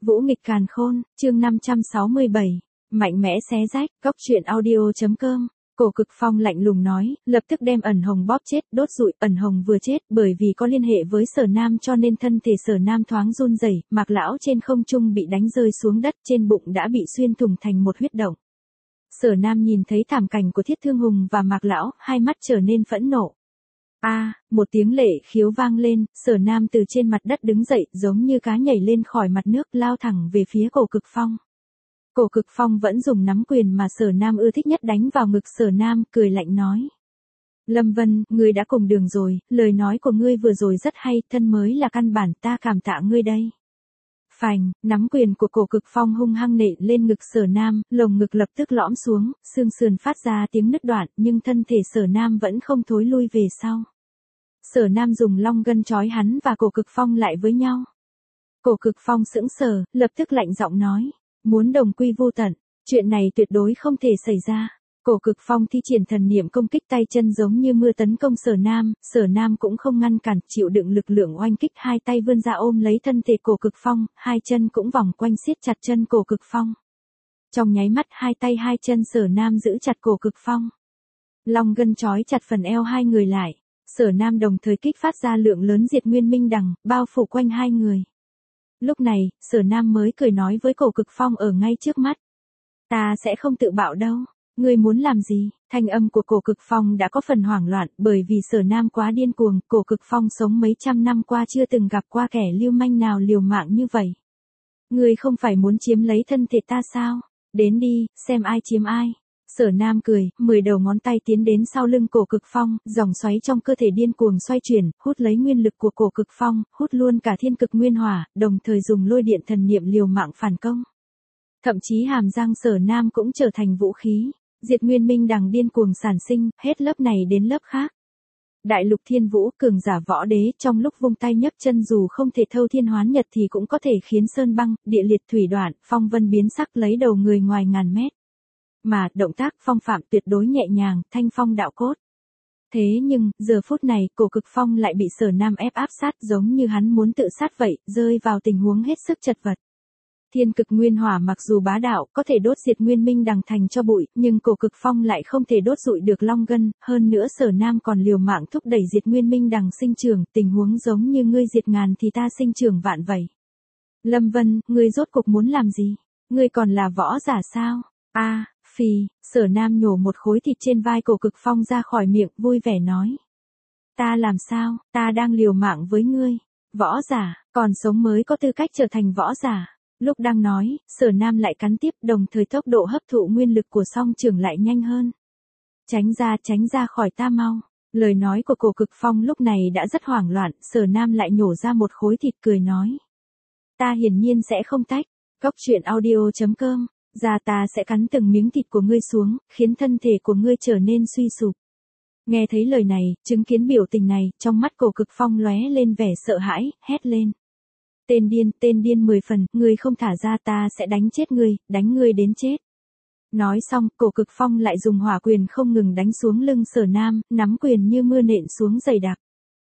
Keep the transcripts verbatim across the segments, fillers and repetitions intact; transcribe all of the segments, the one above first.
Vũ nghịch càn khôn, chương năm trăm sáu mươi bảy, mạnh mẽ xé rách, góc truyện audio.com. Cổ Cực Phong lạnh lùng nói, lập tức đem Ẩn Hồng bóp chết, đốt rụi. Ẩn Hồng vừa chết, bởi vì có liên hệ với Sở Nam cho nên thân thể Sở Nam thoáng run rẩy, Mạc lão trên không trung bị đánh rơi xuống đất, trên bụng đã bị xuyên thủng thành một huyết động. Sở Nam nhìn thấy thảm cảnh của Thiết Thương Hùng và Mạc lão, hai mắt trở nên phẫn nộ. A, à, một tiếng lệ khiếu vang lên, Sở Nam từ trên mặt đất đứng dậy, giống như cá nhảy lên khỏi mặt nước, lao thẳng về phía Cổ Cực Phong. Cổ Cực Phong vẫn dùng nắm quyền mà Sở Nam ưa thích nhất đánh vào ngực Sở Nam, cười lạnh nói. Lâm Vân, ngươi đã cùng đường rồi, lời nói của ngươi vừa rồi rất hay, thân mới là căn bản, ta cảm tạ ngươi đây. Phành, nắm quyền của Cổ Cực Phong hung hăng nện lên ngực Sở Nam, lồng ngực lập tức lõm xuống, xương sườn phát ra tiếng nứt đoạn, nhưng thân thể Sở Nam vẫn không thối lui về sau. Sở Nam dùng long gân trói hắn và Cổ Cực Phong lại với nhau. Cổ Cực Phong sững sờ, lập tức lạnh giọng nói, muốn đồng quy vô tận, chuyện này tuyệt đối không thể xảy ra. Cổ Cực Phong thi triển thần niệm công kích tay chân giống như mưa tấn công Sở Nam, Sở Nam cũng không ngăn cản, chịu đựng lực lượng oanh kích, hai tay vươn ra ôm lấy thân thể Cổ Cực Phong, hai chân cũng vòng quanh siết chặt chân Cổ Cực Phong. Trong nháy mắt hai tay hai chân Sở Nam giữ chặt Cổ Cực Phong. Long gân trói chặt phần eo hai người lại. Sở Nam đồng thời kích phát ra lượng lớn diệt nguyên minh đằng, bao phủ quanh hai người. Lúc này, Sở Nam mới cười nói với Cổ Cực Phong ở ngay trước mắt. Ta sẽ không tự bạo đâu. Ngươi muốn làm gì? Thanh âm của Cổ Cực Phong đã có phần hoảng loạn, bởi vì Sở Nam quá điên cuồng, Cổ Cực Phong sống mấy trăm năm qua chưa từng gặp qua kẻ lưu manh nào liều mạng như vậy. Ngươi không phải muốn chiếm lấy thân thể ta sao? Đến đi, xem ai chiếm ai. Sở Nam cười, mười đầu ngón tay tiến đến sau lưng Cổ Cực Phong, dòng xoáy trong cơ thể điên cuồng xoay chuyển, hút lấy nguyên lực của Cổ Cực Phong, hút luôn cả thiên cực nguyên hỏa, đồng thời dùng lôi điện thần niệm liều mạng phản công. Thậm chí hàm răng Sở Nam cũng trở thành vũ khí, diệt nguyên minh đằng điên cuồng sản sinh, hết lớp này đến lớp khác. Đại lục thiên vũ, cường giả võ đế, trong lúc vung tay nhấc chân dù không thể thâu thiên hoán nhật thì cũng có thể khiến sơn băng, địa liệt thủy đoạn, phong vân biến sắc lấy đầu người ngoài ngàn mét. Mà, động tác phong phạm tuyệt đối nhẹ nhàng, thanh phong đạo cốt. Thế nhưng, giờ phút này, Cổ Cực Phong lại bị Sở Nam ép áp sát giống như hắn muốn tự sát vậy, rơi vào tình huống hết sức chật vật. Thiên cực nguyên hỏa mặc dù bá đạo, có thể đốt diệt nguyên minh đằng thành cho bụi, nhưng Cổ Cực Phong lại không thể đốt rụi được long gân, hơn nữa Sở Nam còn liều mạng thúc đẩy diệt nguyên minh đằng sinh trưởng, tình huống giống như ngươi diệt ngàn thì ta sinh trưởng vạn vậy. Lâm Vân, ngươi rốt cục muốn làm gì? Ngươi còn là võ giả sao? A, à, phì, Sở Nam nhổ một khối thịt trên vai Cổ Cực Phong ra khỏi miệng, vui vẻ nói. Ta làm sao, ta đang liều mạng với ngươi. Võ giả, còn sống mới có tư cách trở thành võ giả. Lúc đang nói, Sở Nam lại cắn tiếp, đồng thời tốc độ hấp thụ nguyên lực của song trưởng lại nhanh hơn. Tránh ra, tránh ra khỏi ta mau. Lời nói của Cổ Cực Phong lúc này đã rất hoảng loạn, Sở Nam lại nhổ ra một khối thịt cười nói. Ta hiển nhiên sẽ không tách. Góc truyện audio.com. Ra ta sẽ cắn từng miếng thịt của ngươi xuống, khiến thân thể của ngươi trở nên suy sụp. Nghe thấy lời này, chứng kiến biểu tình này, trong mắt Cổ Cực Phong lóe lên vẻ sợ hãi, hét lên. Tên điên, tên điên mười phần, ngươi không thả ra ta sẽ đánh chết ngươi, đánh ngươi đến chết. Nói xong, Cổ Cực Phong lại dùng hỏa quyền không ngừng đánh xuống lưng Sở Nam, nắm quyền như mưa nện xuống dày đặc.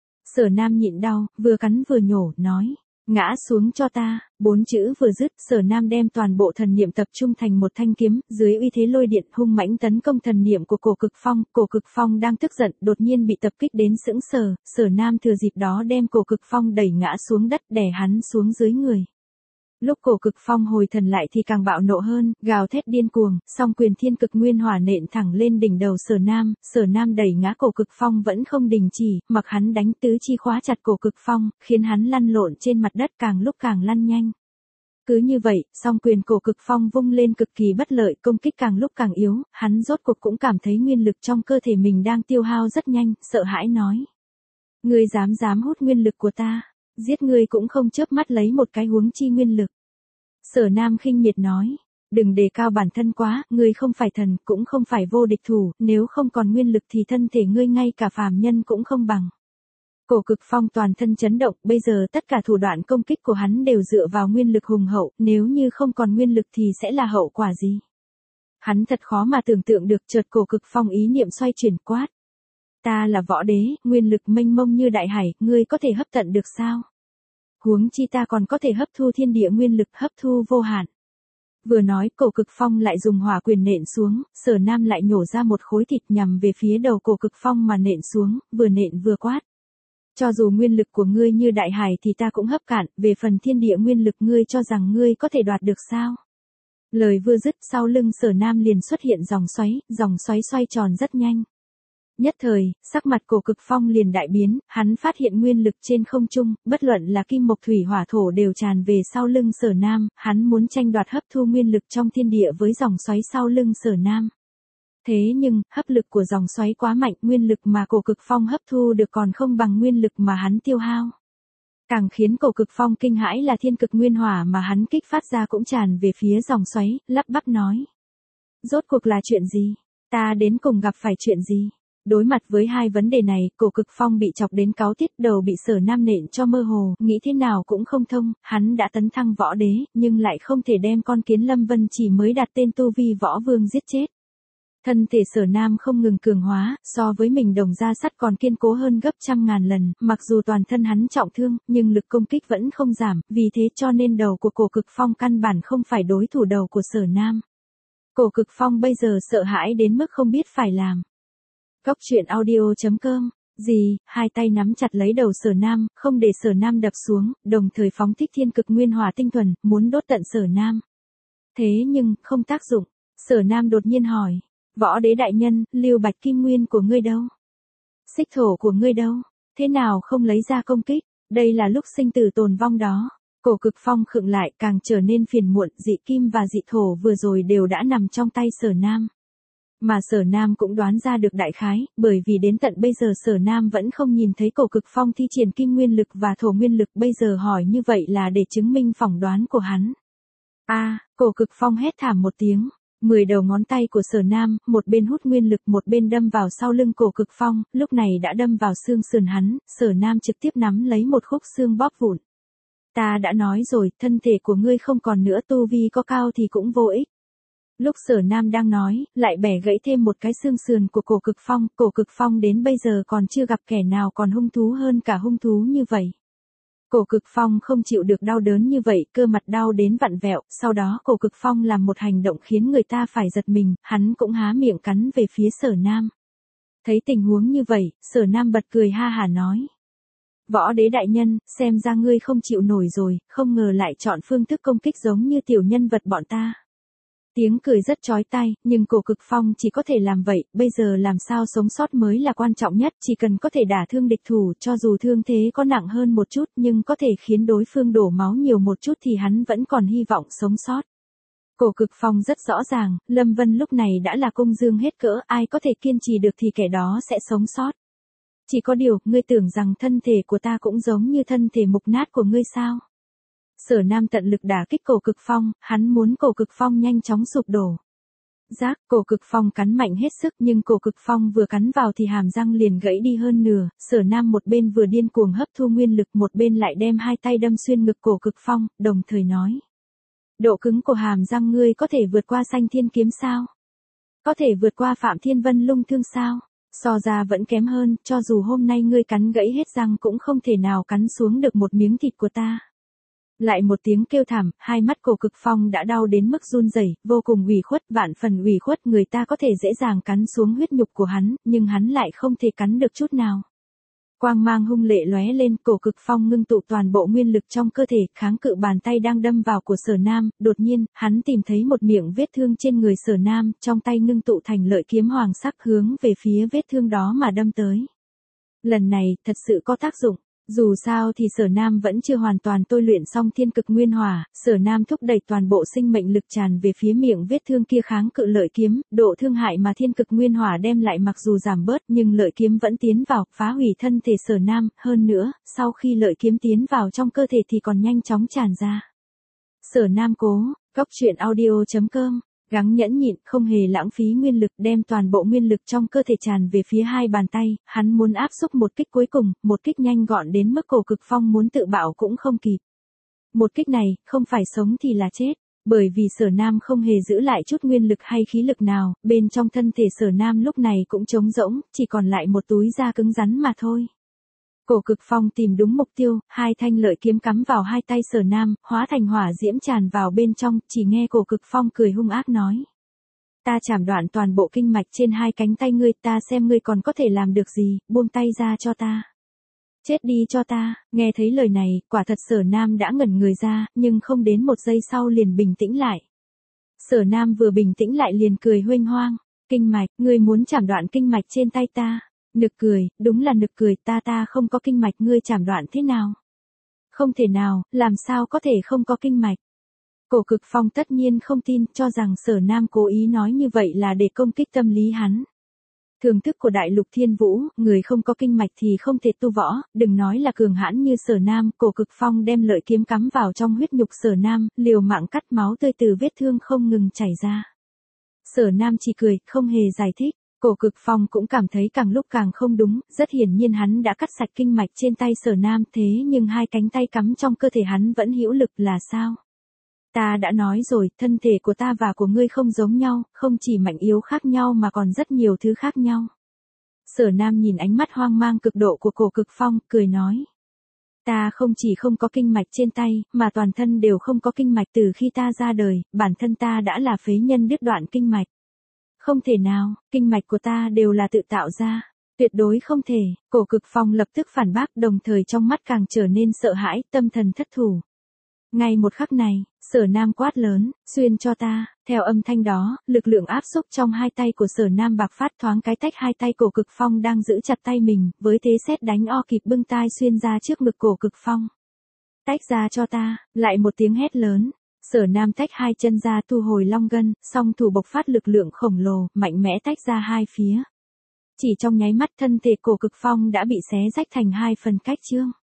Sở Nam nhịn đau, vừa cắn vừa nhổ, nói. Ngã xuống cho ta, bốn chữ vừa dứt, Sở Nam đem toàn bộ thần niệm tập trung thành một thanh kiếm, dưới uy thế lôi điện hung mãnh tấn công thần niệm của Cổ Cực Phong, Cổ Cực Phong đang tức giận, đột nhiên bị tập kích đến sững sờ, Sở Nam thừa dịp đó đem Cổ Cực Phong đẩy ngã xuống đất, đè hắn xuống dưới người. Lúc Cổ Cực Phong hồi thần lại thì càng bạo nộ hơn, gào thét điên cuồng, song quyền thiên cực nguyên hỏa nện thẳng lên đỉnh đầu Sở Nam, Sở Nam đẩy ngã Cổ Cực Phong vẫn không đình chỉ, mặc hắn đánh tứ chi khóa chặt Cổ Cực Phong, khiến hắn lăn lộn trên mặt đất càng lúc càng lăn nhanh. Cứ như vậy, song quyền Cổ Cực Phong vung lên cực kỳ bất lợi, công kích càng lúc càng yếu, hắn rốt cuộc cũng cảm thấy nguyên lực trong cơ thể mình đang tiêu hao rất nhanh, sợ hãi nói. Ngươi dám dám hút nguyên lực của ta, giết ngươi cũng không chớp mắt lấy một cái huống chi nguyên lực. Sở Nam khinh miệt nói, đừng đề cao bản thân quá, ngươi không phải thần, cũng không phải vô địch thủ, nếu không còn nguyên lực thì thân thể ngươi ngay cả phàm nhân cũng không bằng. Cổ Cực Phong toàn thân chấn động, bây giờ tất cả thủ đoạn công kích của hắn đều dựa vào nguyên lực hùng hậu, nếu như không còn nguyên lực thì sẽ là hậu quả gì? Hắn thật khó mà tưởng tượng được, chợt Cổ Cực Phong ý niệm xoay chuyển quát. Ta là võ đế, nguyên lực mênh mông như đại hải, ngươi có thể hấp tận được sao? Huống chi ta còn có thể hấp thu thiên địa nguyên lực, hấp thu vô hạn. Vừa nói, Cổ Cực Phong lại dùng hỏa quyền nện xuống, Sở Nam lại nhổ ra một khối thịt nhằm về phía đầu Cổ Cực Phong mà nện xuống, vừa nện vừa quát. Cho dù nguyên lực của ngươi như đại hải thì ta cũng hấp cạn, về phần thiên địa nguyên lực ngươi cho rằng ngươi có thể đoạt được sao? Lời vừa dứt, sau lưng Sở Nam liền xuất hiện dòng xoáy, dòng xoáy xoay tròn rất nhanh. Nhất thời, sắc mặt Cổ Cực Phong liền đại biến, hắn phát hiện nguyên lực trên không trung, bất luận là kim mộc thủy hỏa thổ đều tràn về sau lưng Sở Nam, hắn muốn tranh đoạt hấp thu nguyên lực trong thiên địa với dòng xoáy sau lưng Sở Nam. Thế nhưng, hấp lực của dòng xoáy quá mạnh, nguyên lực mà Cổ Cực Phong hấp thu được còn không bằng nguyên lực mà hắn tiêu hao. Càng khiến Cổ Cực Phong kinh hãi là thiên cực nguyên hỏa mà hắn kích phát ra cũng tràn về phía dòng xoáy, lắp bắp nói. Rốt cuộc là chuyện gì? Ta đến cùng gặp phải chuyện gì? Đối mặt với hai vấn đề này, Cổ Cực Phong bị chọc đến cáu tiết, đầu bị Sở Nam nện cho mơ hồ, nghĩ thế nào cũng không thông, hắn đã tấn thăng võ đế, nhưng lại không thể đem con kiến Lâm Vân Chỉ mới đặt tên tu vi võ vương giết chết. Thân thể Sở Nam không ngừng cường hóa, so với mình đồng da sắt còn kiên cố hơn gấp trăm ngàn lần, mặc dù toàn thân hắn trọng thương, nhưng lực công kích vẫn không giảm, vì thế cho nên đầu của Cổ Cực Phong căn bản không phải đối thủ đầu của Sở Nam. Cổ Cực Phong bây giờ sợ hãi đến mức không biết phải làm. Góc truyện audio chấm com, gì, hai tay nắm chặt lấy đầu Sở Nam, không để Sở Nam đập xuống, đồng thời phóng thích thiên cực nguyên hỏa tinh thuần, muốn đốt tận Sở Nam. Thế nhưng, không tác dụng, Sở Nam đột nhiên hỏi. Võ đế đại nhân, Lưu Bạch Kim Nguyên của ngươi đâu? Xích thổ của ngươi đâu? Thế nào không lấy ra công kích? Đây là lúc sinh tử tồn vong đó. Cổ Cực Phong khựng lại, càng trở nên phiền muộn, dị kim và dị thổ vừa rồi đều đã nằm trong tay Sở Nam. Mà Sở Nam cũng đoán ra được đại khái, bởi vì đến tận bây giờ Sở Nam vẫn không nhìn thấy Cổ Cực Phong thi triển kim nguyên lực và thổ nguyên lực, bây giờ hỏi như vậy là để chứng minh phỏng đoán của hắn. A, à, Cổ Cực Phong hét thảm một tiếng. Mười đầu ngón tay của Sở Nam, một bên hút nguyên lực một bên đâm vào sau lưng Cổ Cực Phong, lúc này đã đâm vào xương sườn hắn, Sở Nam trực tiếp nắm lấy một khúc xương bóp vụn. Ta đã nói rồi, thân thể của ngươi không còn nữa, tu vi có cao thì cũng vô ích. Lúc Sở Nam đang nói, lại bẻ gãy thêm một cái xương sườn của Cổ Cực Phong, Cổ Cực Phong đến bây giờ còn chưa gặp kẻ nào còn hung thú hơn cả hung thú như vậy. Cổ Cực Phong không chịu được đau đớn như vậy, cơ mặt đau đến vặn vẹo, sau đó Cổ Cực Phong làm một hành động khiến người ta phải giật mình, hắn cũng há miệng cắn về phía Sở Nam. Thấy tình huống như vậy, Sở Nam bật cười ha hả nói. Võ đế đại nhân, xem ra ngươi không chịu nổi rồi, không ngờ lại chọn phương thức công kích giống như tiểu nhân vật bọn ta. Tiếng cười rất chói tai, nhưng Cổ Cực Phong chỉ có thể làm vậy, bây giờ làm sao sống sót mới là quan trọng nhất, chỉ cần có thể đả thương địch thủ, cho dù thương thế có nặng hơn một chút nhưng có thể khiến đối phương đổ máu nhiều một chút thì hắn vẫn còn hy vọng sống sót. Cổ Cực Phong rất rõ ràng, Lâm Vân lúc này đã là công dương hết cỡ, ai có thể kiên trì được thì kẻ đó sẽ sống sót. Chỉ có điều, ngươi tưởng rằng thân thể của ta cũng giống như thân thể mục nát của ngươi sao? Sở Nam tận lực đả kích Cổ Cực Phong, hắn muốn Cổ Cực Phong nhanh chóng sụp đổ. Giác, Cổ Cực Phong cắn mạnh hết sức nhưng Cổ Cực Phong vừa cắn vào thì hàm răng liền gãy đi hơn nửa, Sở Nam một bên vừa điên cuồng hấp thu nguyên lực một bên lại đem hai tay đâm xuyên ngực Cổ Cực Phong, đồng thời nói. Độ cứng của hàm răng ngươi có thể vượt qua Sanh Thiên Kiếm sao? Có thể vượt qua Phạm Thiên Vân Lung Thương sao? So ra vẫn kém hơn, cho dù hôm nay ngươi cắn gãy hết răng cũng không thể nào cắn xuống được một miếng thịt của ta. Lại một tiếng kêu thảm, hai mắt Cổ Cực Phong đã đau đến mức run rẩy, vô cùng ủy khuất, vạn phần ủy khuất, người ta có thể dễ dàng cắn xuống huyết nhục của hắn, nhưng hắn lại không thể cắn được chút nào. Quang mang hung lệ lóe lên, Cổ Cực Phong ngưng tụ toàn bộ nguyên lực trong cơ thể, kháng cự bàn tay đang đâm vào của Sở Nam, đột nhiên, hắn tìm thấy một miệng vết thương trên người Sở Nam, trong tay ngưng tụ thành lợi kiếm hoàng sắc hướng về phía vết thương đó mà đâm tới. Lần này, thật sự có tác dụng. Dù sao thì Sở Nam vẫn chưa hoàn toàn tôi luyện xong thiên cực nguyên hỏa, Sở Nam thúc đẩy toàn bộ sinh mệnh lực tràn về phía miệng vết thương kia kháng cự lợi kiếm, độ thương hại mà thiên cực nguyên hỏa đem lại mặc dù giảm bớt nhưng lợi kiếm vẫn tiến vào, phá hủy thân thể Sở Nam, hơn nữa, sau khi lợi kiếm tiến vào trong cơ thể thì còn nhanh chóng tràn ra. Sở Nam cố, góc truyện audio chấm com. Gắng nhẫn nhịn, không hề lãng phí nguyên lực, đem toàn bộ nguyên lực trong cơ thể tràn về phía hai bàn tay, hắn muốn áp xúc một kích cuối cùng, một kích nhanh gọn đến mức Cổ Cực Phong muốn tự bạo cũng không kịp. Một kích này, không phải sống thì là chết, bởi vì Sở Nam không hề giữ lại chút nguyên lực hay khí lực nào, bên trong thân thể Sở Nam lúc này cũng trống rỗng, chỉ còn lại một túi da cứng rắn mà thôi. Cổ Cực Phong tìm đúng mục tiêu, hai thanh lợi kiếm cắm vào hai tay Sở Nam, hóa thành hỏa diễm tràn vào bên trong, chỉ nghe Cổ Cực Phong cười hung ác nói. Ta chảm đoạn toàn bộ kinh mạch trên hai cánh tay ngươi, ta xem ngươi còn có thể làm được gì, buông tay ra cho ta. Chết đi cho ta, nghe thấy lời này, quả thật Sở Nam đã ngẩn người ra, nhưng không đến một giây sau liền bình tĩnh lại. Sở Nam vừa bình tĩnh lại liền cười huênh hoang, kinh mạch, ngươi muốn chảm đoạn kinh mạch trên tay ta. Nực cười, đúng là nực cười, ta ta không có kinh mạch ngươi chảm đoạn thế nào? Không thể nào, làm sao có thể không có kinh mạch? Cổ Cực Phong tất nhiên không tin, cho rằng Sở Nam cố ý nói như vậy là để công kích tâm lý hắn. Thường thức của Đại Lục Thiên Vũ, người không có kinh mạch thì không thể tu võ, đừng nói là cường hãn như Sở Nam, Cổ Cực Phong đem lợi kiếm cắm vào trong huyết nhục Sở Nam, liều mạng cắt máu tươi từ vết thương không ngừng chảy ra. Sở Nam chỉ cười, không hề giải thích. Cổ Cực Phong cũng cảm thấy càng lúc càng không đúng, rất hiển nhiên hắn đã cắt sạch kinh mạch trên tay Sở Nam, thế nhưng hai cánh tay cắm trong cơ thể hắn vẫn hữu lực là sao? Ta đã nói rồi, thân thể của ta và của ngươi không giống nhau, không chỉ mạnh yếu khác nhau mà còn rất nhiều thứ khác nhau. Sở Nam nhìn ánh mắt hoang mang cực độ của Cổ Cực Phong, cười nói. Ta không chỉ không có kinh mạch trên tay, mà toàn thân đều không có kinh mạch từ khi ta ra đời, bản thân ta đã là phế nhân đứt đoạn kinh mạch. Không thể nào, kinh mạch của ta đều là tự tạo ra. Tuyệt đối không thể, Cổ Cực Phong lập tức phản bác, đồng thời trong mắt càng trở nên sợ hãi, tâm thần thất thủ. Ngay một khắc này, Sở Nam quát lớn, xuyên cho ta, theo âm thanh đó, lực lượng áp xúc trong hai tay của Sở Nam bạc phát thoáng cái tách hai tay Cổ Cực Phong đang giữ chặt tay mình, với thế sét đánh o kịp bưng tai xuyên ra trước ngực Cổ Cực Phong. Tách ra cho ta, lại một tiếng hét lớn. Sở Nam tách hai chân ra thu hồi long gân, song thủ bộc phát lực lượng khổng lồ, mạnh mẽ tách ra hai phía. Chỉ trong nháy mắt thân thể Cổ Cực Phong đã bị xé rách thành hai phần cách chương.